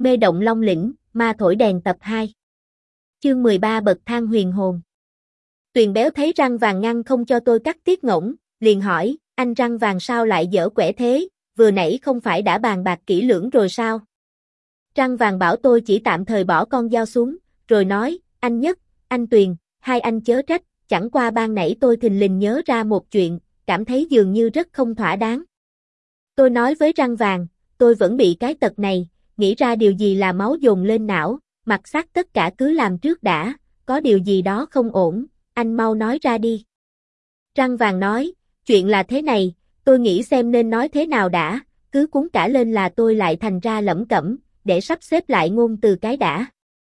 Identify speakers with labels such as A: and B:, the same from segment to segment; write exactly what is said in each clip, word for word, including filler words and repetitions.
A: Mê động Long Lĩnh, ma thổi đèn tập hai. Chương mười ba bậc thang huyền hồn. Tuyền béo thấy răng vàng ngăn không cho tôi cắt tiết ngỗng, liền hỏi, anh răng vàng sao lại dở quẻ thế, vừa nãy không phải đã bàn bạc kỹ lưỡng rồi sao? Răng vàng bảo tôi chỉ tạm thời bỏ con dao xuống, rồi nói, anh Nhất, anh Tuyền, hai anh chớ trách, chẳng qua ban nãy tôi thình lình nhớ ra một chuyện, cảm thấy dường như rất không thỏa đáng. Tôi nói với răng vàng, tôi vẫn bị cái tật này, nghĩ ra điều gì là máu dồn lên não, mặt xác tất cả cứ làm trước đã, có điều gì đó không ổn, anh mau nói ra đi. Răng vàng nói, chuyện là thế này, tôi nghĩ xem nên nói thế nào đã, cứ cuốn cả lên là tôi lại thành ra lẩm cẩm, để sắp xếp lại ngôn từ cái đã.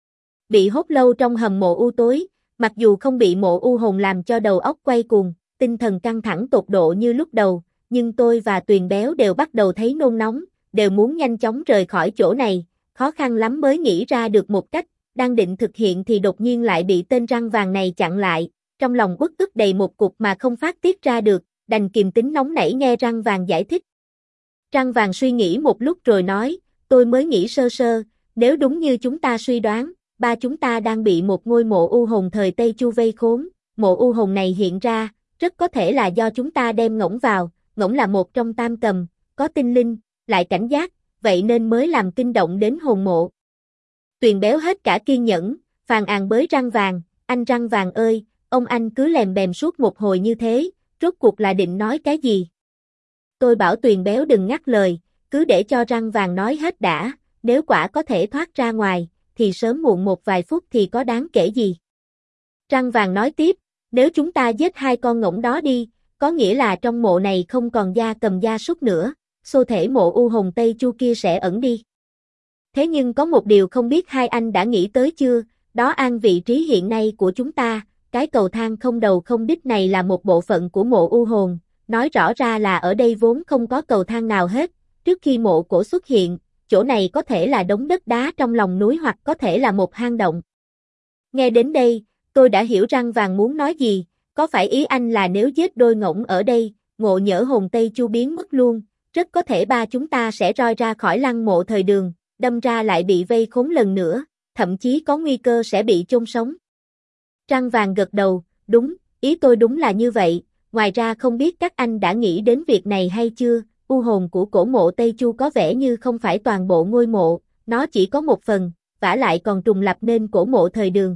A: Bị hốt lâu trong hầm mộ u tối, mặc dù không bị mộ u hồn làm cho đầu óc quay cuồng, tinh thần căng thẳng tột độ như lúc đầu, nhưng tôi và Tuyền béo đều bắt đầu thấy nôn nóng, đều muốn nhanh chóng rời khỏi chỗ này, khó khăn lắm mới nghĩ ra được một cách, đang định thực hiện thì đột nhiên lại bị tên răng vàng này chặn lại, trong lòng uất ức đầy một cục mà không phát tiết ra được, đành kìm tính nóng nảy nghe răng vàng giải thích. Răng vàng suy nghĩ một lúc rồi nói, tôi mới nghĩ sơ sơ, nếu đúng như chúng ta suy đoán, ba chúng ta đang bị một ngôi mộ u hồn thời Tây Chu vây khốn, mộ u hồn này hiện ra, rất có thể là do chúng ta đem ngỗng vào, ngỗng là một trong tam cầm, có tinh linh, lại cảnh giác, vậy nên mới làm kinh động đến hồn mộ. Tuyền béo hết cả kiên nhẫn, phàn nàn bới răng vàng, anh răng vàng ơi, ông anh cứ lèm bèm suốt một hồi như thế, rốt cuộc là định nói cái gì? Tôi bảo Tuyền béo đừng ngắt lời, cứ để cho răng vàng nói hết đã, nếu quả có thể thoát ra ngoài, thì sớm muộn một vài phút thì có đáng kể gì. Răng vàng nói tiếp, nếu chúng ta giết hai con ngỗng đó đi, có nghĩa là trong mộ này không còn gia cầm gia súc nữa, xô thể mộ u hồn Tây Chu kia sẽ ẩn đi. Thế nhưng có một điều không biết hai anh đã nghĩ tới chưa, đó an vị trí hiện nay của chúng ta, cái cầu thang không đầu không đích này là một bộ phận của mộ u hồn, nói rõ ra là ở đây vốn không có cầu thang nào hết, trước khi mộ cổ xuất hiện, chỗ này có thể là đống đất đá trong lòng núi hoặc có thể là một hang động. Nghe đến đây, tôi đã hiểu răng vàng muốn nói gì, có phải ý anh là nếu giết đôi ngỗng ở đây, ngộ nhỡ hồn Tây Chu biến mất luôn, rất có thể ba chúng ta sẽ roi ra khỏi lăng mộ thời Đường, đâm ra lại bị vây khốn lần nữa, thậm chí có nguy cơ sẽ bị chôn sống. Răng vàng gật đầu, đúng, ý tôi đúng là như vậy, ngoài ra không biết các anh đã nghĩ đến việc này hay chưa, u hồn của cổ mộ Tây Chu có vẻ như không phải toàn bộ ngôi mộ, nó chỉ có một phần, vả lại còn trùng lập nên cổ mộ thời Đường.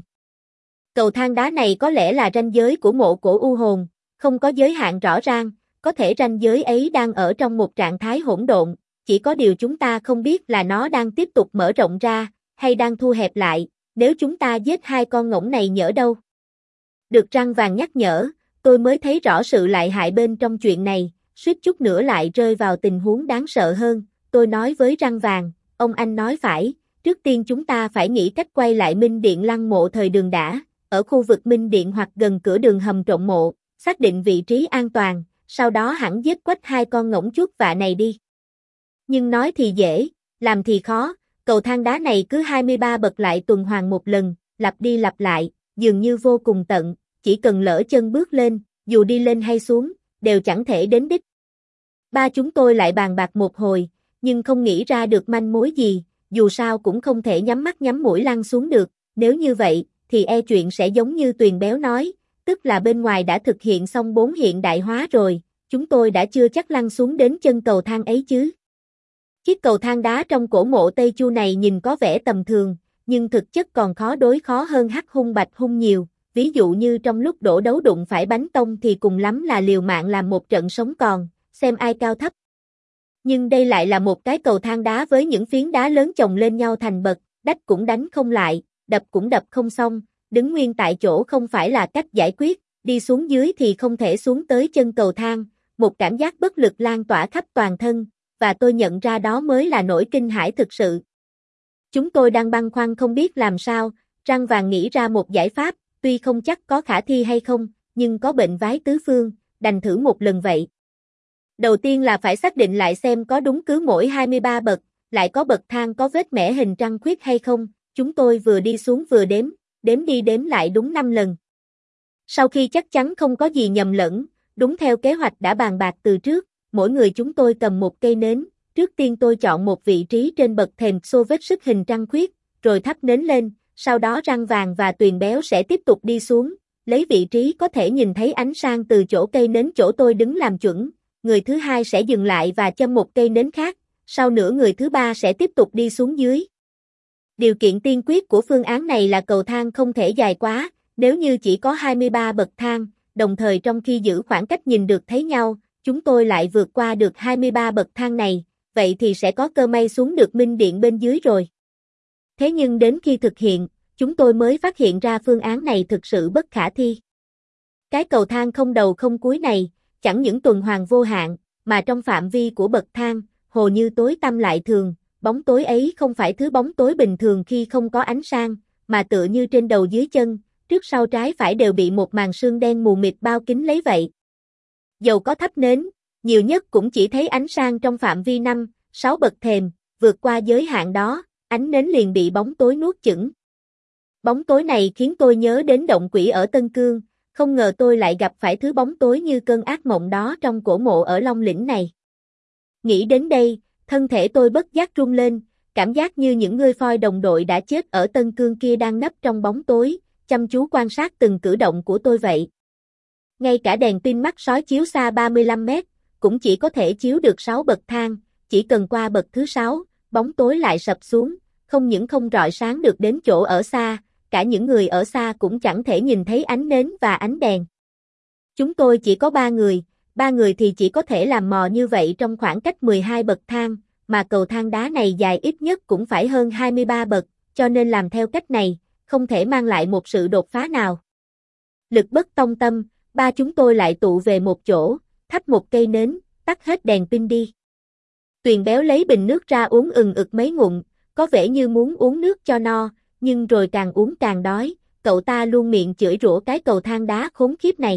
A: Cầu thang đá này có lẽ là ranh giới của mộ cổ u hồn, không có giới hạn rõ ràng, có thể ranh giới ấy đang ở trong một trạng thái hỗn độn, chỉ có điều chúng ta không biết là nó đang tiếp tục mở rộng ra, hay đang thu hẹp lại, nếu chúng ta giết hai con ngỗng này nhỡ đâu. Được răng vàng nhắc nhở, tôi mới thấy rõ sự lại hại bên trong chuyện này, suýt chút nữa lại rơi vào tình huống đáng sợ hơn, tôi nói với răng vàng, ông anh nói phải, trước tiên chúng ta phải nghĩ cách quay lại Minh Điện lăng mộ thời Đường đã, ở khu vực Minh Điện hoặc gần cửa đường hầm trộn mộ, xác định vị trí an toàn, sau đó hẳn giết quách hai con ngỗng chuốt vạ này đi. Nhưng nói thì dễ, làm thì khó, cầu thang đá này cứ hai mươi ba bậc lại tuần hoàn một lần, lặp đi lặp lại, dường như vô cùng tận, chỉ cần lỡ chân bước lên, dù đi lên hay xuống, đều chẳng thể đến đích. Ba chúng tôi lại bàn bạc một hồi, nhưng không nghĩ ra được manh mối gì, dù sao cũng không thể nhắm mắt nhắm mũi lăn xuống được, nếu như vậy, thì e chuyện sẽ giống như Tuyền béo nói, tức là bên ngoài đã thực hiện xong bốn hiện đại hóa rồi, chúng tôi đã chưa chắc lăn xuống đến chân cầu thang ấy chứ. Chiếc cầu thang đá trong cổ mộ Tây Chu này nhìn có vẻ tầm thường, nhưng thực chất còn khó đối khó hơn Hắc Hung Bạch Hung nhiều, ví dụ như trong lúc đổ đấu đụng phải bánh tông thì cùng lắm là liều mạng làm một trận sống còn, xem ai cao thấp. Nhưng đây lại là một cái cầu thang đá với những phiến đá lớn chồng lên nhau thành bậc, đách cũng đánh không lại, đập cũng đập không xong, đứng nguyên tại chỗ không phải là cách giải quyết, đi xuống dưới thì không thể xuống tới chân cầu thang, một cảm giác bất lực lan tỏa khắp toàn thân, và tôi nhận ra đó mới là nỗi kinh hãi thực sự. Chúng tôi đang băn khoăn không biết làm sao, răng vàng nghĩ ra một giải pháp, tuy không chắc có khả thi hay không, nhưng có bệnh vái tứ phương, đành thử một lần vậy. Đầu tiên là phải xác định lại xem có đúng cứ mỗi hai mươi ba bậc, lại có bậc thang có vết mẻ hình trăng khuyết hay không, chúng tôi vừa đi xuống vừa đếm, đếm đi đếm lại đúng năm lần. Sau khi chắc chắn không có gì nhầm lẫn, đúng theo kế hoạch đã bàn bạc từ trước, mỗi người chúng tôi cầm một cây nến, trước tiên tôi chọn một vị trí trên bậc thềm xô vết sức hình trăng khuyết, rồi thắp nến lên, sau đó Răng Vàng và Tuyền Béo sẽ tiếp tục đi xuống, lấy vị trí có thể nhìn thấy ánh sáng từ chỗ cây nến chỗ tôi đứng làm chuẩn, người thứ hai sẽ dừng lại và châm một cây nến khác, sau nữa người thứ ba sẽ tiếp tục đi xuống dưới. Điều kiện tiên quyết của phương án này là cầu thang không thể dài quá, nếu như chỉ có hai mươi ba bậc thang, đồng thời trong khi giữ khoảng cách nhìn được thấy nhau, chúng tôi lại vượt qua được hai mươi ba bậc thang này, vậy thì sẽ có cơ may xuống được Minh Điện bên dưới rồi. Thế nhưng đến khi thực hiện, chúng tôi mới phát hiện ra phương án này thực sự bất khả thi. Cái cầu thang không đầu không cuối này, chẳng những tuần hoàn vô hạn, mà trong phạm vi của bậc thang, hồ như tối tăm lại thường, bóng tối ấy không phải thứ bóng tối bình thường khi không có ánh sáng, mà tựa như trên đầu dưới chân, trước sau trái phải đều bị một màn sương đen mù mịt bao kín lấy vậy. Dầu có thắp nến, nhiều nhất cũng chỉ thấy ánh sáng trong phạm vi năm, sáu bậc thềm, vượt qua giới hạn đó, ánh nến liền bị bóng tối nuốt chửng. Bóng tối này khiến tôi nhớ đến động quỷ ở Tân Cương, không ngờ tôi lại gặp phải thứ bóng tối như cơn ác mộng đó trong cổ mộ ở Long Lĩnh này. Nghĩ đến đây, thân thể tôi bất giác rung lên, cảm giác như những người phoi đồng đội đã chết ở Tân Cương kia đang nấp trong bóng tối, chăm chú quan sát từng cử động của tôi vậy. Ngay cả đèn pin mắt sói chiếu xa ba mươi lăm mét, cũng chỉ có thể chiếu được sáu bậc thang, chỉ cần qua bậc thứ sáu, bóng tối lại sập xuống, không những không rọi sáng được đến chỗ ở xa, cả những người ở xa cũng chẳng thể nhìn thấy ánh nến và ánh đèn. Chúng tôi chỉ có ba người, ba người thì chỉ có thể làm mò như vậy trong khoảng cách mười hai bậc thang, mà cầu thang đá này dài ít nhất cũng phải hơn hai mươi ba bậc, cho nên làm theo cách này, không thể mang lại một sự đột phá nào. Lực bất tông tâm, ba chúng tôi lại tụ về một chỗ, thắp một cây nến, tắt hết đèn pin đi. Tuyền Béo lấy bình nước ra uống ừng ực mấy ngụm, có vẻ như muốn uống nước cho no, nhưng rồi càng uống càng đói, cậu ta luôn miệng chửi rủa cái cầu thang đá khốn khiếp này.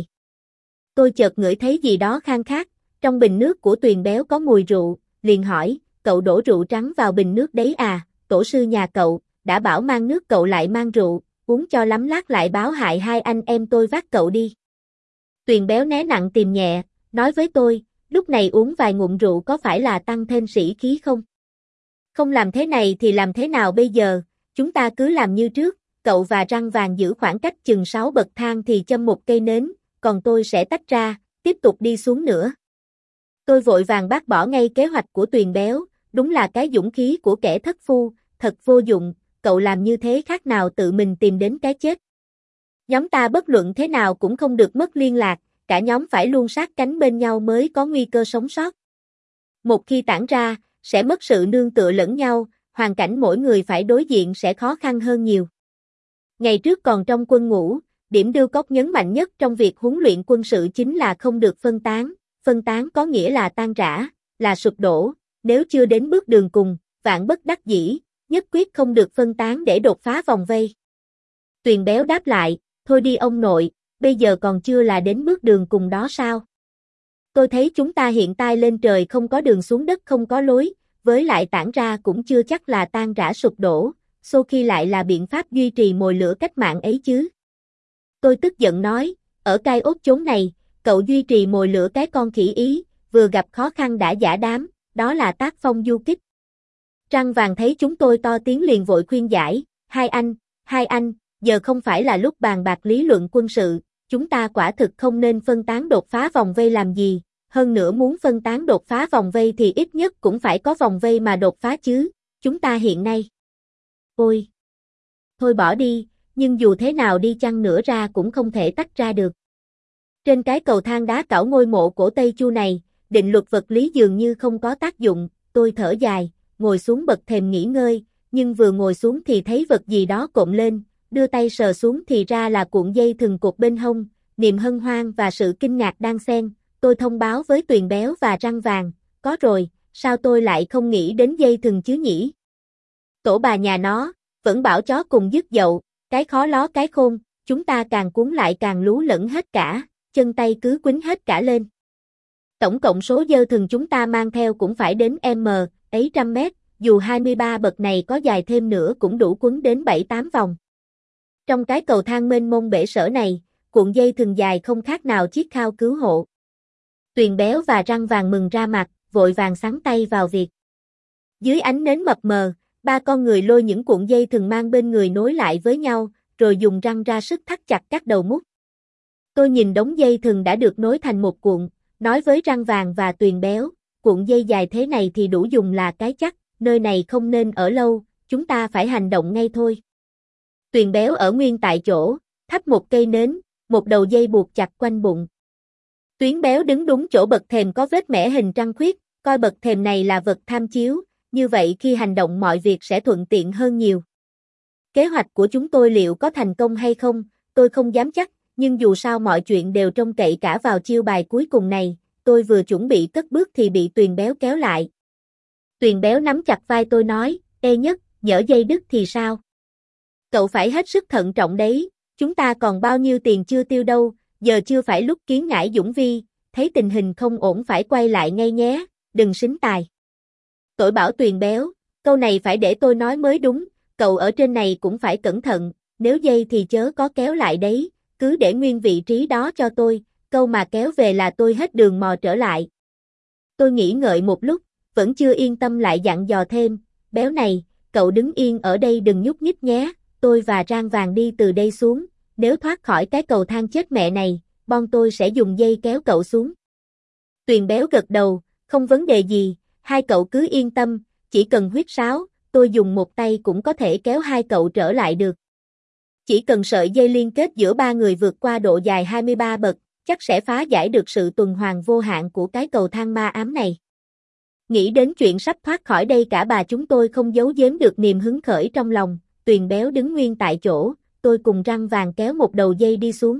A: Tôi chợt ngửi thấy gì đó khang khác, trong bình nước của Tuyền Béo có mùi rượu, liền hỏi, cậu đổ rượu trắng vào bình nước đấy à, tổ sư nhà cậu, đã bảo mang nước cậu lại mang rượu, uống cho lắm lát lại báo hại hai anh em tôi vác cậu đi. Tuyền Béo né nặng tìm nhẹ, nói với tôi, lúc này uống vài ngụm rượu có phải là tăng thêm sĩ khí không? Không làm thế này thì làm thế nào bây giờ, chúng ta cứ làm như trước, cậu và Răng Vàng giữ khoảng cách chừng sáu bậc thang thì châm một cây nến, còn tôi sẽ tách ra, tiếp tục đi xuống nữa. Tôi vội vàng bác bỏ ngay kế hoạch của Tuyền Béo, đúng là cái dũng khí của kẻ thất phu, thật vô dụng, cậu làm như thế khác nào tự mình tìm đến cái chết. Nhóm ta bất luận thế nào cũng không được mất liên lạc, cả nhóm phải luôn sát cánh bên nhau mới có nguy cơ sống sót. Một khi tản ra, sẽ mất sự nương tựa lẫn nhau, hoàn cảnh mỗi người phải đối diện sẽ khó khăn hơn nhiều. Ngày trước còn trong quân ngũ, điểm Điêu Cốc nhấn mạnh nhất trong việc huấn luyện quân sự chính là không được phân tán, phân tán có nghĩa là tan rã, là sụp đổ, nếu chưa đến bước đường cùng, vạn bất đắc dĩ, nhất quyết không được phân tán để đột phá vòng vây. Tuyền Béo đáp lại, thôi đi ông nội, bây giờ còn chưa là đến bước đường cùng đó sao? Tôi thấy chúng ta hiện tại lên trời không có đường xuống đất không có lối, với lại tản ra cũng chưa chắc là tan rã sụp đổ, số khi lại là biện pháp duy trì mồi lửa cách mạng ấy chứ. Tôi tức giận nói, ở cai ốt chốn này, cậu duy trì mồi lửa cái con khỉ ý, vừa gặp khó khăn đã giả đám, đó là tác phong du kích. Răng Vàng thấy chúng tôi to tiếng liền vội khuyên giải, hai anh, hai anh, giờ không phải là lúc bàn bạc lý luận quân sự, chúng ta quả thực không nên phân tán đột phá vòng vây làm gì, hơn nữa muốn phân tán đột phá vòng vây thì ít nhất cũng phải có vòng vây mà đột phá chứ, chúng ta hiện nay. Ôi! Thôi bỏ đi, nhưng dù thế nào đi chăng nữa ra cũng không thể tách ra được. Trên cái cầu thang đá cảo ngôi mộ cổ Tây Chu này, định luật vật lý dường như không có tác dụng, tôi thở dài, ngồi xuống bậc thềm nghỉ ngơi, nhưng vừa ngồi xuống thì thấy vật gì đó cộm lên, đưa tay sờ xuống thì ra là cuộn dây thừng cột bên hông, niềm hân hoan và sự kinh ngạc đang xen, tôi thông báo với Tuyền Béo và Răng Vàng, có rồi, sao tôi lại không nghĩ đến dây thừng chứ nhỉ? Tổ bà nhà nó, vẫn bảo chó cùng dứt dậu, cái khó ló cái khôn, chúng ta càng cuốn lại càng lú lẫn hết cả, chân tay cứ quýnh hết cả lên. Tổng cộng số dơ thừng chúng ta mang theo cũng phải đến m, ấy trăm mét, dù hai mươi ba bậc này có dài thêm nữa cũng đủ quấn đến bảy tám vòng. Trong cái cầu thang mênh mông bể sở này, cuộn dây thừng dài không khác nào chiếc khao cứu hộ. Tuyền Béo và Răng Vàng mừng ra mặt, vội vàng xắn tay vào việc. Dưới ánh nến mập mờ, ba con người lôi những cuộn dây thừng mang bên người nối lại với nhau, rồi dùng răng ra sức thắt chặt các đầu mút. Tôi nhìn đống dây thừng đã được nối thành một cuộn, nói với Răng Vàng và Tuyền Béo, cuộn dây dài thế này thì đủ dùng là cái chắc, nơi này không nên ở lâu, chúng ta phải hành động ngay thôi. Tuyền Béo ở nguyên tại chỗ, thắp một cây nến, một đầu dây buộc chặt quanh bụng. Tuyến Béo đứng đúng chỗ bậc thềm có vết mẻ hình trăng khuyết, coi bậc thềm này là vật tham chiếu, như vậy khi hành động mọi việc sẽ thuận tiện hơn nhiều. Kế hoạch của chúng tôi liệu có thành công hay không, tôi không dám chắc, nhưng dù sao mọi chuyện đều trông cậy cả vào chiêu bài cuối cùng này, tôi vừa chuẩn bị cất bước thì bị Tuyền Béo kéo lại. Tuyền Béo nắm chặt vai tôi nói, ê Nhất, nhỡ dây đứt thì sao? Cậu phải hết sức thận trọng đấy, chúng ta còn bao nhiêu tiền chưa tiêu đâu, giờ chưa phải lúc kiến ngải dũng vi, thấy tình hình không ổn phải quay lại ngay nhé, đừng xính tài. Tôi bảo Tuyền Béo, câu này phải để tôi nói mới đúng, cậu ở trên này cũng phải cẩn thận, nếu dây thì chớ có kéo lại đấy, cứ để nguyên vị trí đó cho tôi, câu mà kéo về là tôi hết đường mò trở lại. Tôi nghĩ ngợi một lúc, vẫn chưa yên tâm lại dặn dò thêm, Béo này, cậu đứng yên ở đây đừng nhúc nhích nhé, tôi và Rang Vàng đi từ đây xuống, nếu thoát khỏi cái cầu thang chết mẹ này, bọn tôi sẽ dùng dây kéo cậu xuống. Tuyền Béo gật đầu, không vấn đề gì, hai cậu cứ yên tâm, chỉ cần huýt sáo, tôi dùng một tay cũng có thể kéo hai cậu trở lại được. Chỉ cần sợi dây liên kết giữa ba người vượt qua độ dài hai mươi ba bậc, chắc sẽ phá giải được sự tuần hoàn vô hạn của cái cầu thang ma ám này. Nghĩ đến chuyện sắp thoát khỏi đây cả bà chúng tôi không giấu giếm được niềm hứng khởi trong lòng, Tuyền Béo đứng nguyên tại chỗ, tôi cùng Răng Vàng kéo một đầu dây đi xuống.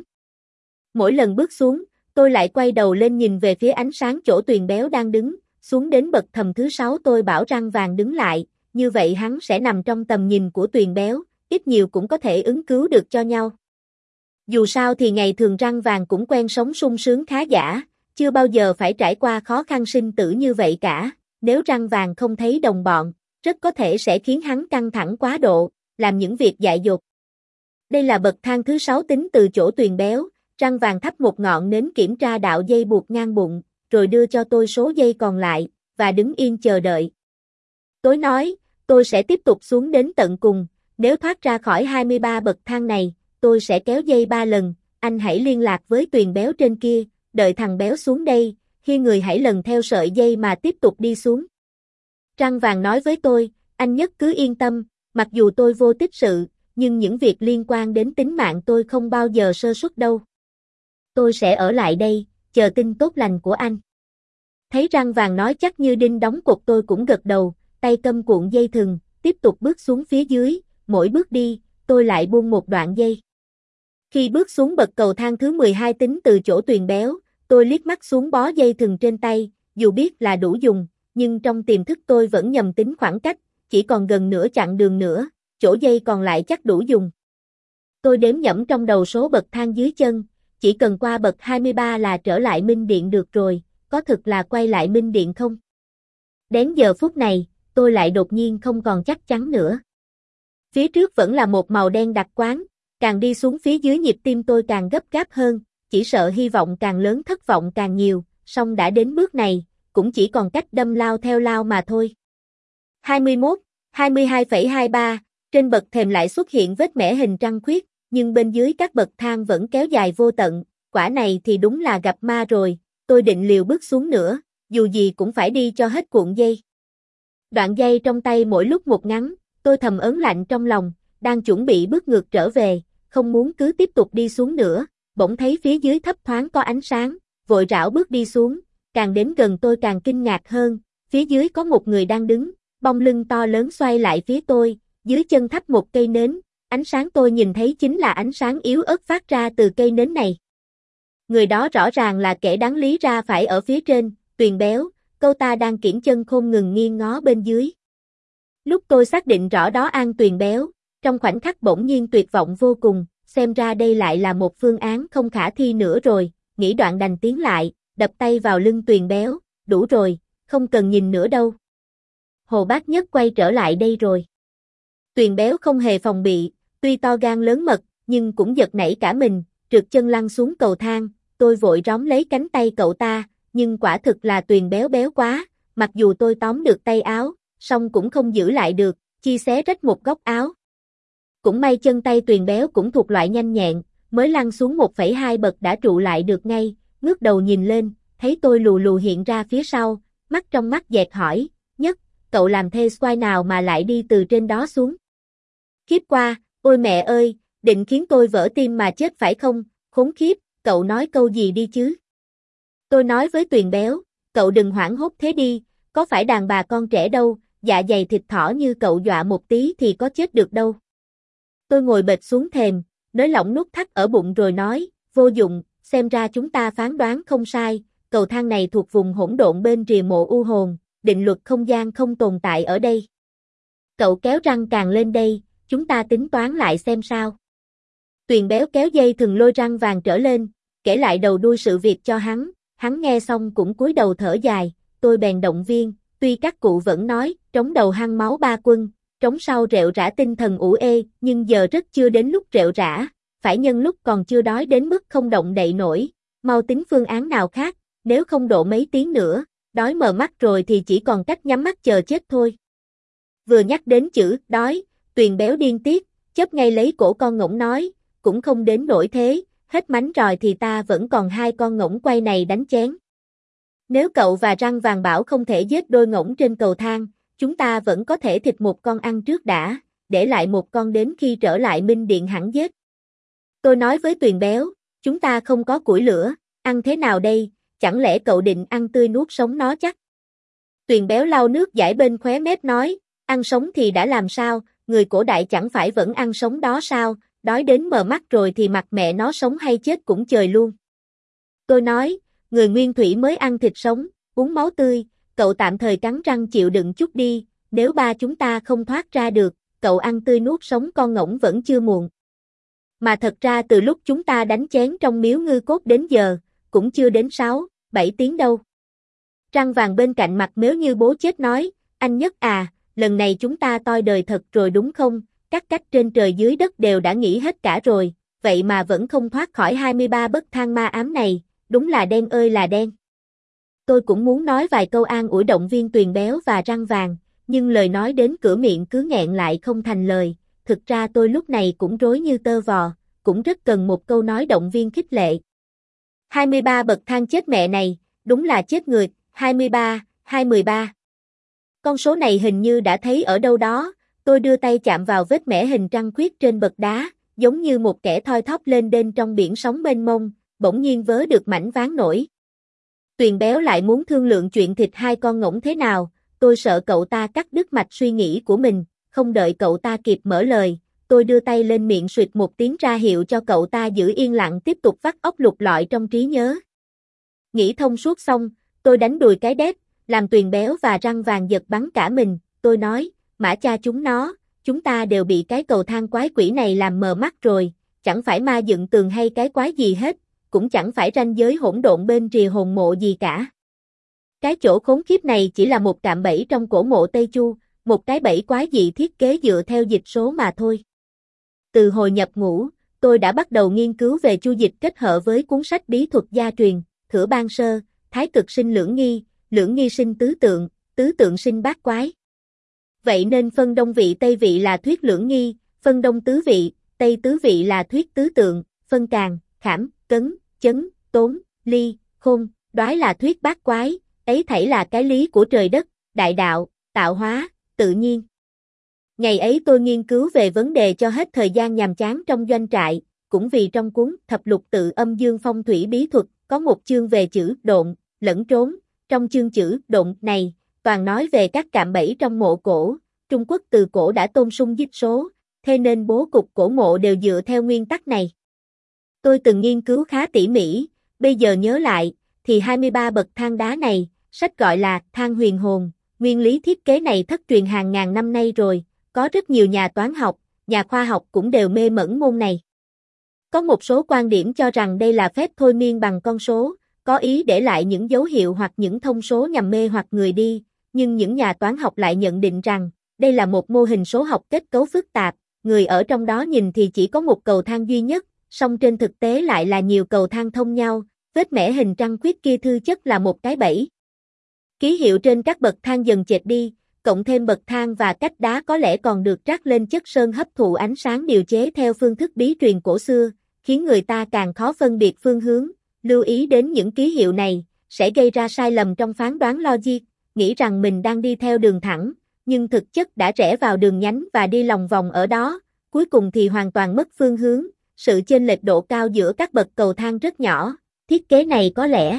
A: Mỗi lần bước xuống, tôi lại quay đầu lên nhìn về phía ánh sáng chỗ Tuyền Béo đang đứng, xuống đến bậc thềm thứ sáu tôi bảo Răng Vàng đứng lại, như vậy hắn sẽ nằm trong tầm nhìn của Tuyền Béo, ít nhiều cũng có thể ứng cứu được cho nhau. Dù sao thì ngày thường Răng Vàng cũng quen sống sung sướng khá giả, chưa bao giờ phải trải qua khó khăn sinh tử như vậy cả, nếu Răng Vàng không thấy đồng bọn, rất có thể sẽ khiến hắn căng thẳng quá độ, làm những việc dại dột. Đây là bậc thang thứ sáu tính từ chỗ Tuyền Béo, Răng Vàng thắp một ngọn nến kiểm tra đạo dây buộc ngang bụng, rồi đưa cho tôi số dây còn lại, và đứng yên chờ đợi. Tôi nói, tôi sẽ tiếp tục xuống đến tận cùng, nếu thoát ra khỏi hai mươi ba bậc thang này, tôi sẽ kéo dây ba lần, anh hãy liên lạc với Tuyền Béo trên kia, đợi thằng Béo xuống đây, khi người hãy lần theo sợi dây mà tiếp tục đi xuống. Răng Vàng nói với tôi, anh Nhất cứ yên tâm, mặc dù tôi vô tích sự, nhưng những việc liên quan đến tính mạng tôi không bao giờ sơ suất đâu. Tôi sẽ ở lại đây, chờ tin tốt lành của anh. Thấy Răng Vàng nói chắc như đinh đóng cột tôi cũng gật đầu, tay cầm cuộn dây thừng, tiếp tục bước xuống phía dưới, mỗi bước đi, tôi lại buông một đoạn dây. Khi bước xuống bậc cầu thang thứ mười hai tính từ chỗ Tuyền Béo, tôi liếc mắt xuống bó dây thừng trên tay, dù biết là đủ dùng, nhưng trong tiềm thức tôi vẫn nhầm tính khoảng cách, chỉ còn gần nửa chặng đường nữa, chỗ dây còn lại chắc đủ dùng. Tôi đếm nhẩm trong đầu số bậc thang dưới chân, chỉ cần qua bậc hai mươi ba là trở lại Minh Điện được rồi, có thực là quay lại Minh Điện không? Đến giờ phút này, tôi lại đột nhiên không còn chắc chắn nữa. Phía trước vẫn là một màu đen đặc quán, càng đi xuống phía dưới nhịp tim tôi càng gấp gáp hơn, chỉ sợ hy vọng càng lớn thất vọng càng nhiều, song đã đến bước này, cũng chỉ còn cách đâm lao theo lao mà thôi. hai mươi mốt, hai mươi hai phẩy hai ba, trên bậc thềm lại xuất hiện vết mẻ hình trăng khuyết, nhưng bên dưới các bậc thang vẫn kéo dài vô tận, quả này thì đúng là gặp ma rồi, tôi định liều bước xuống nữa, dù gì cũng phải đi cho hết cuộn dây. Đoạn dây trong tay mỗi lúc một ngắn, tôi thầm ớn lạnh trong lòng, đang chuẩn bị bước ngược trở về, không muốn cứ tiếp tục đi xuống nữa, bỗng thấy phía dưới thấp thoáng có ánh sáng, vội rảo bước đi xuống, càng đến gần tôi càng kinh ngạc hơn, phía dưới có một người đang đứng, bông lưng to lớn xoay lại phía tôi, dưới chân thắp một cây nến, ánh sáng tôi nhìn thấy chính là ánh sáng yếu ớt phát ra từ cây nến này. Người đó rõ ràng là kẻ đáng lý ra phải ở phía trên, Tuyền Béo, câu ta đang kiễng chân không ngừng nghiêng ngó bên dưới. Lúc tôi xác định rõ đó An Tuyền Béo, trong khoảnh khắc bỗng nhiên tuyệt vọng vô cùng, xem ra đây lại là một phương án không khả thi nữa rồi, nghĩ đoạn đành tiến lại, đập tay vào lưng Tuyền Béo, đủ rồi, không cần nhìn nữa đâu. Hồ Bác Nhất quay trở lại đây rồi. Tuyền Béo không hề phòng bị, tuy to gan lớn mật, nhưng cũng giật nảy cả mình, trượt chân lăn xuống cầu thang, tôi vội róm lấy cánh tay cậu ta, nhưng quả thực là Tuyền Béo béo quá, mặc dù tôi tóm được tay áo, song cũng không giữ lại được, chi xé rách một góc áo. Cũng may chân tay Tuyền béo cũng thuộc loại nhanh nhẹn, mới lăn xuống một phẩy hai bậc đã trụ lại được ngay, ngước đầu nhìn lên, thấy tôi lù lù hiện ra phía sau, mắt trong mắt dẹt hỏi, Nhất, cậu làm thê squire nào mà lại đi từ trên đó xuống? Kiếp qua, ôi mẹ ơi, định khiến tôi vỡ tim mà chết phải không, khốn khiếp, cậu nói câu gì đi chứ? Tôi nói với Tuyền béo, cậu đừng hoảng hốt thế đi, có phải đàn bà con trẻ đâu, dạ dày thịt thỏ như cậu dọa một tí thì có chết được đâu. Tôi ngồi bệt xuống thềm, nới lỏng nút thắt ở bụng rồi nói, vô dụng, xem ra chúng ta phán đoán không sai, cầu thang này thuộc vùng hỗn độn bên rìa mộ u hồn, định luật không gian không tồn tại ở đây. Cậu kéo răng càng lên đây, chúng ta tính toán lại xem sao. Tuyền béo kéo dây thừng lôi răng vàng trở lên, kể lại đầu đuôi sự việc cho hắn, hắn nghe xong cũng cúi đầu thở dài, tôi bèn động viên, tuy các cụ vẫn nói, trống đầu hăng máu ba quân, trống sau rệu rã tinh thần ủ ê, nhưng giờ rất chưa đến lúc rệu rã, phải nhân lúc còn chưa đói đến mức không động đậy nổi, mau tính phương án nào khác, nếu không độ mấy tiếng nữa, đói mờ mắt rồi thì chỉ còn cách nhắm mắt chờ chết thôi. Vừa nhắc đến chữ đói, Tuyền béo điên tiết, chớp ngay lấy cổ con ngỗng nói, cũng không đến nỗi thế, hết mánh rồi thì ta vẫn còn hai con ngỗng quay này đánh chén. Nếu cậu và răng vàng bảo không thể giết đôi ngỗng trên cầu thang, chúng ta vẫn có thể thịt một con ăn trước đã, để lại một con đến khi trở lại Minh Điện hẳn giết. Tôi nói với Tuyền béo, chúng ta không có củi lửa, ăn thế nào đây, chẳng lẽ cậu định ăn tươi nuốt sống nó chắc? Tuyền béo lau nước dãi bên khóe mép nói, ăn sống thì đã làm sao, người cổ đại chẳng phải vẫn ăn sống đó sao, đói đến mờ mắt rồi thì mặc mẹ nó sống hay chết cũng trời luôn. Tôi nói, người nguyên thủy mới ăn thịt sống, uống máu tươi, cậu tạm thời cắn răng chịu đựng chút đi, nếu ba chúng ta không thoát ra được, cậu ăn tươi nuốt sống con ngỗng vẫn chưa muộn. Mà thật ra từ lúc chúng ta đánh chén trong miếu ngư cốt đến giờ, cũng chưa đến sáu, bảy tiếng đâu. Răng vàng bên cạnh mặt mếu như bố chết nói, anh Nhất à, lần này chúng ta toi đời thật rồi đúng không, các cách trên trời dưới đất đều đã nghĩ hết cả rồi, vậy mà vẫn không thoát khỏi hai mươi ba bậc thang ma ám này, đúng là đen ơi là đen. Tôi cũng muốn nói vài câu an ủi động viên Tuyền béo và răng vàng, nhưng lời nói đến cửa miệng cứ nghẹn lại không thành lời, thực ra tôi lúc này cũng rối như tơ vò, cũng rất cần một câu nói động viên khích lệ. hai mươi ba bậc thang chết mẹ này, đúng là chết người, hai mươi ba, hai mươi ba. Con số này hình như đã thấy ở đâu đó, tôi đưa tay chạm vào vết mẻ hình trăng khuyết trên bậc đá, giống như một kẻ thoi thóp lên đên trong biển sóng mênh mông, bỗng nhiên vớ được mảnh ván nổi. Tuyền béo lại muốn thương lượng chuyện thịt hai con ngỗng thế nào, tôi sợ cậu ta cắt đứt mạch suy nghĩ của mình, không đợi cậu ta kịp mở lời, tôi đưa tay lên miệng suyệt một tiếng ra hiệu cho cậu ta giữ yên lặng tiếp tục vắt óc lục lọi trong trí nhớ. Nghĩ thông suốt xong, tôi đánh đùi cái đét, làm Tuyền béo và răng vàng giật bắn cả mình, tôi nói, mã cha chúng nó, chúng ta đều bị cái cầu thang quái quỷ này làm mờ mắt rồi, chẳng phải ma dựng tường hay cái quái gì hết, cũng chẳng phải ranh giới hỗn độn bên rìa hồn mộ gì cả. Cái chỗ khốn khiếp này chỉ là một cạm bẫy trong cổ mộ Tây Chu, một cái bẫy quái dị thiết kế dựa theo dịch số mà thôi. Từ hồi nhập ngũ, tôi đã bắt đầu nghiên cứu về chu dịch kết hợp với cuốn sách bí thuật gia truyền, Thửa Ban Sơ, Thái Cực sinh lưỡng nghi, lưỡng nghi sinh tứ tượng, tứ tượng sinh bát quái. Vậy nên phân đông vị Tây vị là thuyết lưỡng nghi, phân đông tứ vị, Tây tứ vị là thuyết tứ tượng, phân càn, khảm, cấn, chấn, tốn, ly, khôn, đoái là thuyết bát quái, ấy thảy là cái lý của trời đất, đại đạo, tạo hóa, tự nhiên. Ngày ấy tôi nghiên cứu về vấn đề cho hết thời gian nhàm chán trong doanh trại, cũng vì trong cuốn Thập Lục Tự Âm Dương Phong Thủy Bí Thuật có một chương về chữ độn, lẫn trốn, trong chương chữ độn này, toàn nói về các cạm bẫy trong mộ cổ, Trung Quốc từ cổ đã tôn sung dịch số, thế nên bố cục cổ mộ đều dựa theo nguyên tắc này. Tôi từng nghiên cứu khá tỉ mỉ, bây giờ nhớ lại, thì hai mươi ba bậc thang đá này, sách gọi là thang huyền hồn, nguyên lý thiết kế này thất truyền hàng ngàn năm nay rồi, có rất nhiều nhà toán học, nhà khoa học cũng đều mê mẩn môn này. Có một số quan điểm cho rằng đây là phép thôi miên bằng con số, có ý để lại những dấu hiệu hoặc những thông số nhằm mê hoặc người đi, nhưng những nhà toán học lại nhận định rằng, đây là một mô hình số học kết cấu phức tạp, người ở trong đó nhìn thì chỉ có một cầu thang duy nhất, song trên thực tế lại là nhiều cầu thang thông nhau, vết mẻ hình trăng khuyết kia thư chất là một cái bẫy. Ký hiệu trên các bậc thang dần chệch đi, cộng thêm bậc thang và cách đá có lẽ còn được rắc lên chất sơn hấp thụ ánh sáng điều chế theo phương thức bí truyền cổ xưa, khiến người ta càng khó phân biệt phương hướng. Lưu ý đến những ký hiệu này, sẽ gây ra sai lầm trong phán đoán logic, nghĩ rằng mình đang đi theo đường thẳng, nhưng thực chất đã rẽ vào đường nhánh và đi lòng vòng ở đó, cuối cùng thì hoàn toàn mất phương hướng. Sự chênh lệch độ cao giữa các bậc cầu thang rất nhỏ, thiết kế này có lẽ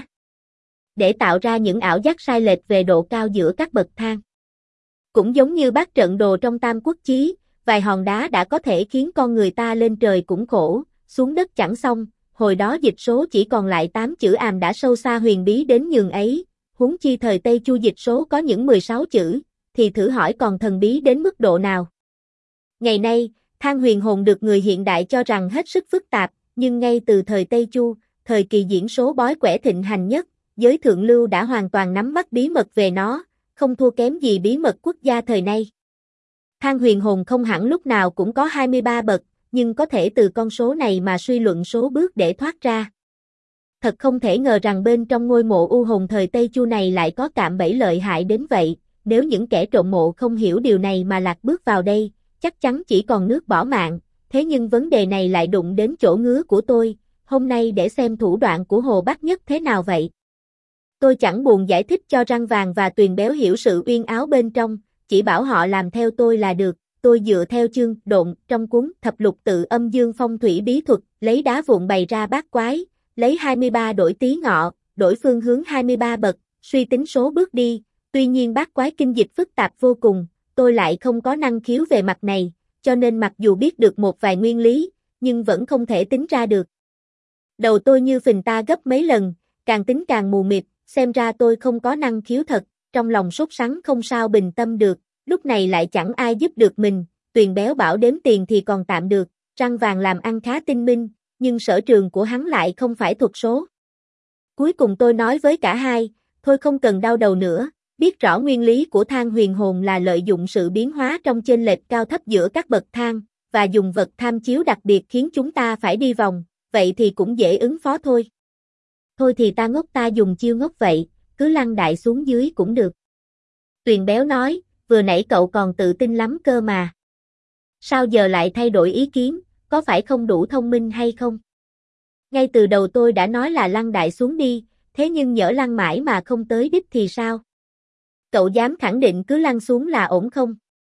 A: để tạo ra những ảo giác sai lệch về độ cao giữa các bậc thang. Cũng giống như bát trận đồ trong Tam Quốc Chí, vài hòn đá đã có thể khiến con người ta lên trời cũng khổ, xuống đất chẳng xong, hồi đó dịch số chỉ còn lại tám chữ àm đã sâu xa huyền bí đến nhường ấy, huống chi thời Tây Chu dịch số có những mười sáu chữ, thì thử hỏi còn thần bí đến mức độ nào. Ngày nay, than huyền hồn được người hiện đại cho rằng hết sức phức tạp, nhưng ngay từ thời Tây Chu, thời kỳ diễn số bói quẻ thịnh hành nhất, giới thượng lưu đã hoàn toàn nắm bắt bí mật về nó, không thua kém gì bí mật quốc gia thời nay. Than huyền hồn không hẳn lúc nào cũng có hai mươi ba bậc, nhưng có thể từ con số này mà suy luận số bước để thoát ra. Thật không thể ngờ rằng bên trong ngôi mộ u hồn thời Tây Chu này lại có cạm bẫy lợi hại đến vậy, nếu những kẻ trộm mộ không hiểu điều này mà lạc bước vào đây, chắc chắn chỉ còn nước bỏ mạng, thế nhưng vấn đề này lại đụng đến chỗ ngứa của tôi, hôm nay để xem thủ đoạn của Hồ Bác Nhất thế nào vậy. Tôi chẳng buồn giải thích cho Răng Vàng và Tuyền Béo hiểu sự uyên áo bên trong, chỉ bảo họ làm theo tôi là được. Tôi dựa theo chương độn trong cuốn Thập Lục Tự Âm Dương Phong Thủy Bí Thuật, lấy đá vụn bày ra bát quái, lấy hai mươi ba đổi tí ngọ, đổi phương hướng hai mươi ba bậc, suy tính số bước đi. Tuy nhiên bát quái kinh dịch phức tạp vô cùng, tôi lại không có năng khiếu về mặt này, cho nên mặc dù biết được một vài nguyên lý, nhưng vẫn không thể tính ra được. Đầu tôi như phình ta gấp mấy lần, càng tính càng mù mịt, xem ra tôi không có năng khiếu thật, trong lòng sốt sắng không sao bình tâm được, lúc này lại chẳng ai giúp được mình. Tuyền Béo bảo đếm tiền thì còn tạm được, Răng Vàng làm ăn khá tinh minh, nhưng sở trường của hắn lại không phải thuật số. Cuối cùng tôi nói với cả hai, thôi không cần đau đầu nữa, biết rõ nguyên lý của than huyền hồn là lợi dụng sự biến hóa trong chênh lệch cao thấp giữa các bậc thang, và dùng vật tham chiếu đặc biệt khiến chúng ta phải đi vòng, vậy thì cũng dễ ứng phó thôi. Thôi thì ta ngốc ta dùng chiêu ngốc vậy, cứ lăn đại xuống dưới cũng được. Tuyền Béo nói, vừa nãy cậu còn tự tin lắm cơ mà. Sao giờ lại thay đổi ý kiến, có phải không đủ thông minh hay không? Ngay từ đầu tôi đã nói là lăn đại xuống đi, thế nhưng nhỡ lăn mãi mà không tới đích thì sao? Cậu dám khẳng định cứ lăn xuống là ổn không?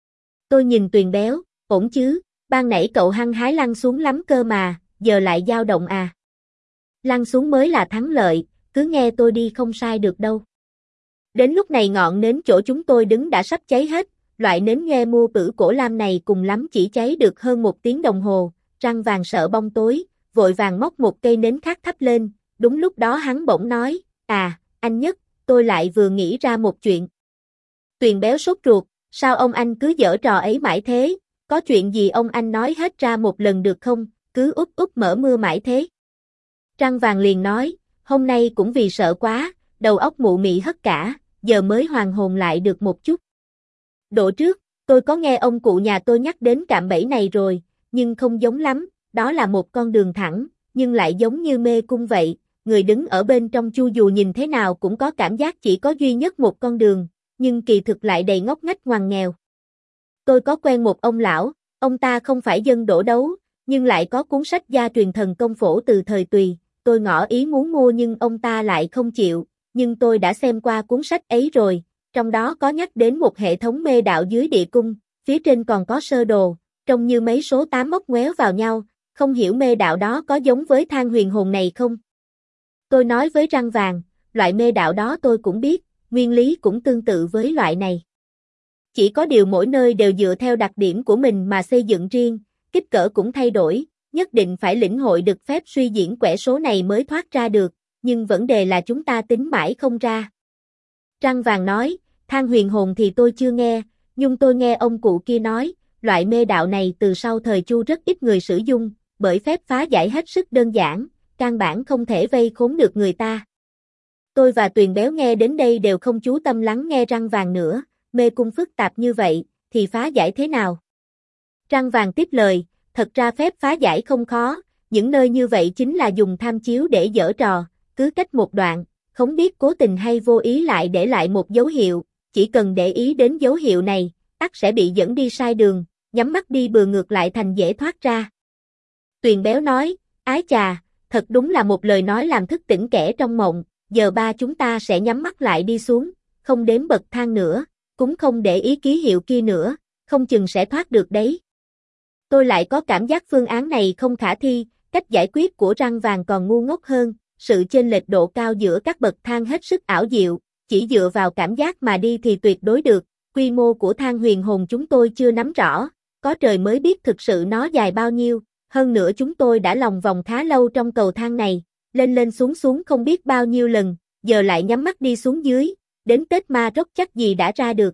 A: Tôi nhìn Tuyền Béo, ổn chứ, ban nãy cậu hăng hái lăn xuống lắm cơ mà, giờ lại dao động à? Lăn xuống mới là thắng lợi, cứ nghe tôi đi không sai được đâu. Đến lúc này ngọn nến chỗ chúng tôi đứng đã sắp cháy hết, loại nến nhoe mua bử cổ lam này cùng lắm chỉ cháy được hơn một tiếng đồng hồ. Răng Vàng sợ bóng tối, vội vàng móc một cây nến khác thắp lên, đúng lúc đó hắn bỗng nói, à, anh Nhất, tôi lại vừa nghĩ ra một chuyện. Tuyền Béo sốt ruột, sao ông anh cứ giở trò ấy mãi thế, có chuyện gì ông anh nói hết ra một lần được không, cứ úp úp mở mưa mãi thế. Răng Vàng liền nói, hôm nay cũng vì sợ quá, đầu óc mụ mị hất cả, giờ mới hoàn hồn lại được một chút. Độ trước, tôi có nghe ông cụ nhà tôi nhắc đến cạm bẫy này rồi, nhưng không giống lắm, đó là một con đường thẳng, nhưng lại giống như mê cung vậy, người đứng ở bên trong chu dù nhìn thế nào cũng có cảm giác chỉ có duy nhất một con đường, nhưng kỳ thực lại đầy ngóc ngách ngoằn nghèo. Tôi có quen một ông lão, ông ta không phải dân đổ đấu, nhưng lại có cuốn sách gia truyền thần công phổ từ thời Tùy, tôi ngỏ ý muốn mua nhưng ông ta lại không chịu, nhưng tôi đã xem qua cuốn sách ấy rồi, trong đó có nhắc đến một hệ thống mê đạo dưới địa cung, phía trên còn có sơ đồ, trông như mấy số tám móc ngoéo vào nhau, không hiểu mê đạo đó có giống với than huyền hồn này không? Tôi nói với Răng Vàng, loại mê đạo đó tôi cũng biết, nguyên lý cũng tương tự với loại này. Chỉ có điều mỗi nơi đều dựa theo đặc điểm của mình mà xây dựng riêng, kích cỡ cũng thay đổi, nhất định phải lĩnh hội được phép suy diễn quẻ số này mới thoát ra được, nhưng vấn đề là chúng ta tính mãi không ra. Răng Vàng nói, than huyền hồn thì tôi chưa nghe, nhưng tôi nghe ông cụ kia nói, loại mê đạo này từ sau thời Chu rất ít người sử dụng, bởi phép phá giải hết sức đơn giản, căn bản không thể vây khốn được người ta. Tôi và Tuyền Béo nghe đến đây đều không chú tâm lắng nghe Răng Vàng nữa, mê cung phức tạp như vậy, thì phá giải thế nào? Răng Vàng tiếp lời, thật ra phép phá giải không khó, những nơi như vậy chính là dùng tham chiếu để giở trò, cứ cách một đoạn, không biết cố tình hay vô ý lại để lại một dấu hiệu, chỉ cần để ý đến dấu hiệu này, ắt sẽ bị dẫn đi sai đường, nhắm mắt đi bừa ngược lại thành dễ thoát ra. Tuyền béo nói, ái chà, thật đúng là một lời nói làm thức tỉnh kẻ trong mộng, giờ ba chúng ta sẽ nhắm mắt lại đi xuống, không đếm bậc thang nữa, cũng không để ý ký hiệu kia nữa, không chừng sẽ thoát được đấy. Tôi lại có cảm giác phương án này không khả thi, cách giải quyết của răng vàng còn ngu ngốc hơn, sự chênh lệch độ cao giữa các bậc thang hết sức ảo diệu, chỉ dựa vào cảm giác mà đi thì tuyệt đối được, quy mô của thang huyền hồn chúng tôi chưa nắm rõ, có trời mới biết thực sự nó dài bao nhiêu, hơn nữa chúng tôi đã lòng vòng khá lâu trong cầu thang này, lên lên xuống xuống không biết bao nhiêu lần, giờ lại nhắm mắt đi xuống dưới, đến Tết ma rốt chắc gì đã ra được.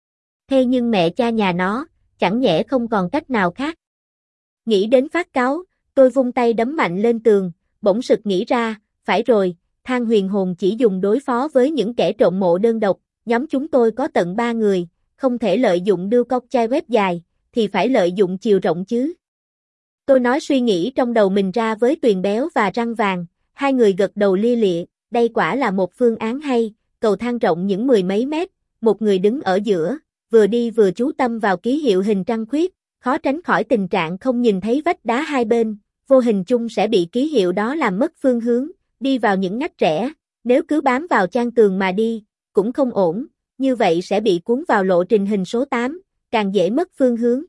A: Thế nhưng mẹ cha nhà nó, chẳng nhẽ không còn cách nào khác. Nghĩ đến phát cáu, tôi vung tay đấm mạnh lên tường, bỗng sực nghĩ ra, phải rồi, thang huyền hồn chỉ dùng đối phó với những kẻ trộm mộ đơn độc, nhóm chúng tôi có tận ba người, không thể lợi dụng đưa cọc chai web dài, thì phải lợi dụng chiều rộng chứ. Tôi nói suy nghĩ trong đầu mình ra với Tuyền béo và răng vàng, hai người gật đầu lia lịa, đây quả là một phương án hay, cầu thang rộng những mười mấy mét, một người đứng ở giữa, vừa đi vừa chú tâm vào ký hiệu hình trăng khuyết, khó tránh khỏi tình trạng không nhìn thấy vách đá hai bên, vô hình chung sẽ bị ký hiệu đó làm mất phương hướng, đi vào những ngách rẽ, nếu cứ bám vào trang tường mà đi, cũng không ổn, như vậy sẽ bị cuốn vào lộ trình hình số tám, càng dễ mất phương hướng.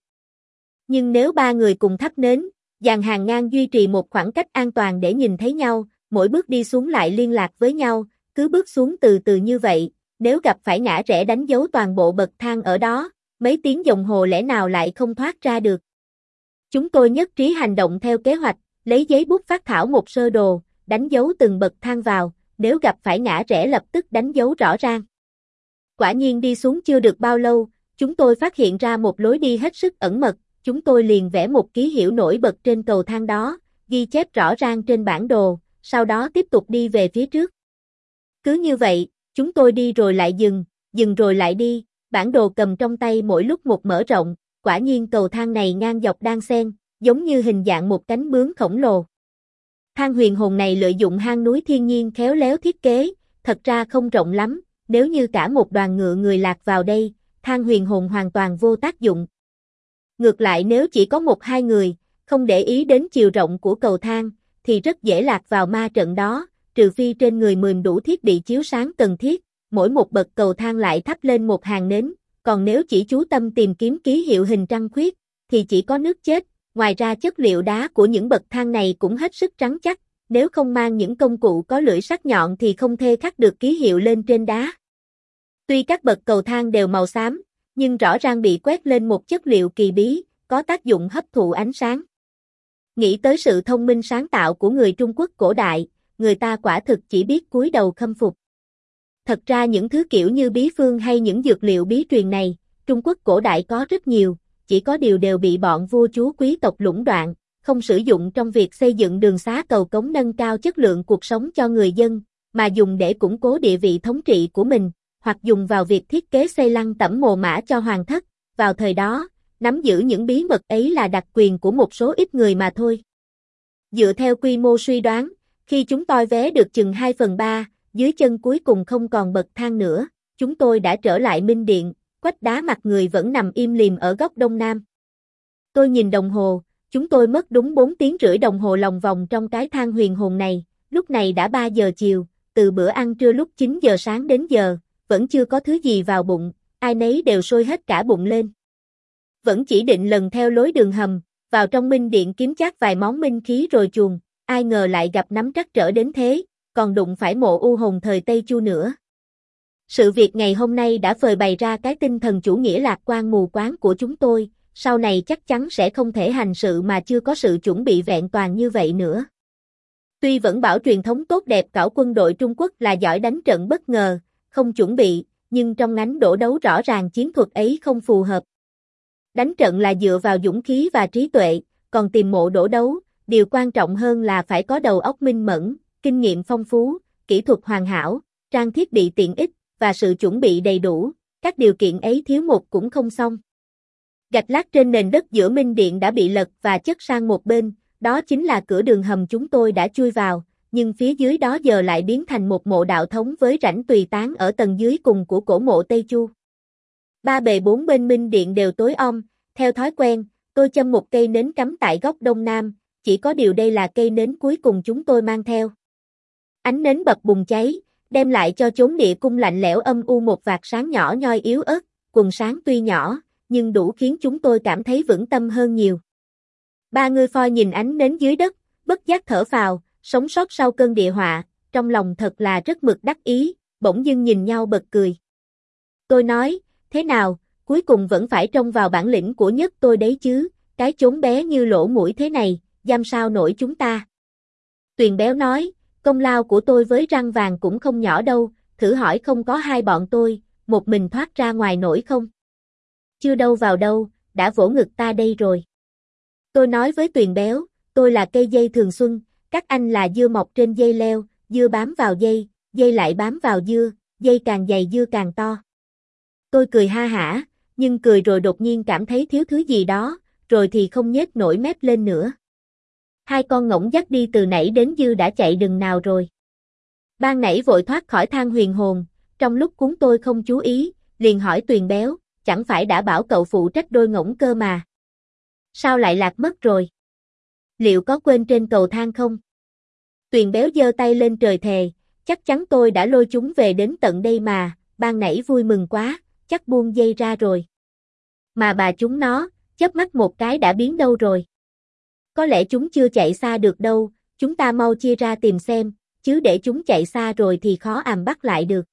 A: Nhưng nếu ba người cùng thắp nến, dàn hàng ngang duy trì một khoảng cách an toàn để nhìn thấy nhau, mỗi bước đi xuống lại liên lạc với nhau, cứ bước xuống từ từ như vậy, nếu gặp phải ngã rẽ đánh dấu toàn bộ bậc thang ở đó, mấy tiếng đồng hồ lẽ nào lại không thoát ra được. Chúng tôi nhất trí hành động theo kế hoạch, lấy giấy bút phác thảo một sơ đồ, đánh dấu từng bậc thang vào, nếu gặp phải ngã rẽ lập tức đánh dấu rõ ràng. Quả nhiên đi xuống chưa được bao lâu, chúng tôi phát hiện ra một lối đi hết sức ẩn mật, chúng tôi liền vẽ một ký hiệu nổi bật trên cầu thang đó, ghi chép rõ ràng trên bản đồ, sau đó tiếp tục đi về phía trước. Cứ như vậy, chúng tôi đi rồi lại dừng, dừng rồi lại đi, bản đồ cầm trong tay mỗi lúc một mở rộng, quả nhiên cầu thang này ngang dọc đan xen, giống như hình dạng một cánh bướm khổng lồ. Thang huyền hồn này lợi dụng hang núi thiên nhiên khéo léo thiết kế, thật ra không rộng lắm, nếu như cả một đoàn ngựa người lạc vào đây, thang huyền hồn hoàn toàn vô tác dụng. Ngược lại nếu chỉ có một hai người, không để ý đến chiều rộng của cầu thang, thì rất dễ lạc vào ma trận đó, trừ phi trên người mườm đủ thiết bị chiếu sáng cần thiết, mỗi một bậc cầu thang lại thắp lên một hàng nến, còn nếu chỉ chú tâm tìm kiếm ký hiệu hình trăng khuyết, thì chỉ có nước chết, ngoài ra chất liệu đá của những bậc thang này cũng hết sức trắng chắc, nếu không mang những công cụ có lưỡi sắc nhọn thì không thể khắc được ký hiệu lên trên đá. Tuy các bậc cầu thang đều màu xám, nhưng rõ ràng bị quét lên một chất liệu kỳ bí, có tác dụng hấp thụ ánh sáng. Nghĩ tới sự thông minh sáng tạo của người Trung Quốc cổ đại, người ta quả thực chỉ biết cúi đầu khâm phục. Thật ra những thứ kiểu như bí phương hay những dược liệu bí truyền này, Trung Quốc cổ đại có rất nhiều, chỉ có điều đều bị bọn vua chúa quý tộc lũng đoạn, không sử dụng trong việc xây dựng đường xá cầu cống nâng cao chất lượng cuộc sống cho người dân, mà dùng để củng cố địa vị thống trị của mình, hoặc dùng vào việc thiết kế xây lăng tẩm mồ mã cho hoàng thất. Vào thời đó, nắm giữ những bí mật ấy là đặc quyền của một số ít người mà thôi. Dựa theo quy mô suy đoán, khi chúng tôi vé được chừng hai phần ba, dưới chân cuối cùng không còn bậc thang nữa, chúng tôi đã trở lại Minh Điện, quách đá mặt người vẫn nằm im lìm ở góc đông nam. Tôi nhìn đồng hồ, chúng tôi mất đúng bốn tiếng rưỡi đồng hồ lòng vòng trong cái thang huyền hồn này, lúc này đã ba giờ chiều, từ bữa ăn trưa lúc chín giờ sáng đến giờ, vẫn chưa có thứ gì vào bụng, ai nấy đều sôi hết cả bụng lên. Vẫn chỉ định lần theo lối đường hầm, vào trong Minh Điện kiếm chắc vài món minh khí rồi chuồn, ai ngờ lại gặp nắm trắc trở đến thế, còn đụng phải mộ u hồn thời Tây Chu nữa. Sự việc ngày hôm nay đã phơi bày ra cái tinh thần chủ nghĩa lạc quan mù quáng của chúng tôi, sau này chắc chắn sẽ không thể hành sự mà chưa có sự chuẩn bị vẹn toàn như vậy nữa. Tuy vẫn bảo truyền thống tốt đẹp cảo quân đội Trung Quốc là giỏi đánh trận bất ngờ, không chuẩn bị, nhưng trong ngánh đổ đấu rõ ràng chiến thuật ấy không phù hợp. Đánh trận là dựa vào dũng khí và trí tuệ, còn tìm mộ đổ đấu, điều quan trọng hơn là phải có đầu óc minh mẫn, kinh nghiệm phong phú, kỹ thuật hoàn hảo, trang thiết bị tiện ích, và sự chuẩn bị đầy đủ, các điều kiện ấy thiếu một cũng không xong. Gạch lát trên nền đất giữa Minh Điện đã bị lật và chất sang một bên, đó chính là cửa đường hầm chúng tôi đã chui vào, nhưng phía dưới đó giờ lại biến thành một mộ đạo thống với rãnh tùy tán ở tầng dưới cùng của cổ mộ Tây Chu. Ba bề bốn bên minh điện đều tối om, theo thói quen, tôi châm một cây nến cắm tại góc đông nam, chỉ có điều đây là cây nến cuối cùng chúng tôi mang theo. Ánh nến bật bùng cháy, đem lại cho chốn địa cung lạnh lẽo âm u một vạt sáng nhỏ nhoi yếu ớt, quần sáng tuy nhỏ, nhưng đủ khiến chúng tôi cảm thấy vững tâm hơn nhiều. Ba người phoi nhìn ánh nến dưới đất, bất giác thở phào, sống sót sau cơn địa họa, trong lòng thật là rất mực đắc ý, bỗng dưng nhìn nhau bật cười. Tôi nói, thế nào, cuối cùng vẫn phải trông vào bản lĩnh của nhất tôi đấy chứ, cái chốn bé như lỗ mũi thế này, giam sao nổi chúng ta. Tuyền béo nói, công lao của tôi với răng vàng cũng không nhỏ đâu, thử hỏi không có hai bọn tôi, một mình thoát ra ngoài nổi không? Chưa đâu vào đâu, đã vỗ ngực ta đây rồi. Tôi nói với Tuyền béo, tôi là cây dây thường xuân, các anh là dưa mọc trên dây leo, dưa bám vào dây, dây lại bám vào dưa, dây càng dày dưa càng to. Tôi cười ha hả, nhưng cười rồi đột nhiên cảm thấy thiếu thứ gì đó, rồi thì không nhếch nổi mép lên nữa. Hai con ngỗng dắt đi từ nãy đến dư đã chạy đừng nào rồi. Ban nãy vội thoát khỏi thang huyền hồn, trong lúc cuốn tôi không chú ý, liền hỏi Tuyền béo, chẳng phải đã bảo cậu phụ trách đôi ngỗng cơ mà. Sao lại lạc mất rồi? Liệu có quên trên cầu thang không? Tuyền béo giơ tay lên trời thề, chắc chắn tôi đã lôi chúng về đến tận đây mà, ban nãy vui mừng quá, chắc buông dây ra rồi. Mà bà chúng nó, chớp mắt một cái đã biến đâu rồi? Có lẽ chúng chưa chạy xa được đâu, chúng ta mau chia ra tìm xem, chứ để chúng chạy xa rồi thì khó àm bắt lại được.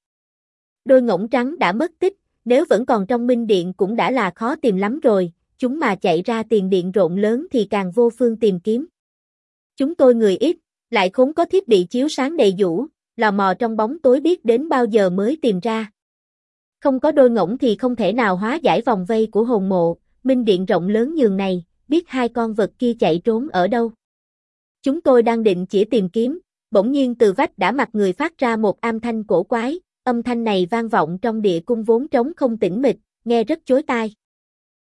A: Đôi ngỗng trắng đã mất tích, nếu vẫn còn trong minh điện cũng đã là khó tìm lắm rồi, chúng mà chạy ra tiền điện rộng lớn thì càng vô phương tìm kiếm. Chúng tôi người ít, lại khốn có thiết bị chiếu sáng đầy đủ, lò mò trong bóng tối biết đến bao giờ mới tìm ra. Không có đôi ngỗng thì không thể nào hóa giải vòng vây của hồn mộ, minh điện rộng lớn nhường này, biết hai con vật kia chạy trốn ở đâu. Chúng tôi đang định chỉ tìm kiếm, bỗng nhiên từ vách đã mặt người phát ra một âm thanh cổ quái, âm thanh này vang vọng trong địa cung vốn trống không tĩnh mịch, nghe rất chói tai.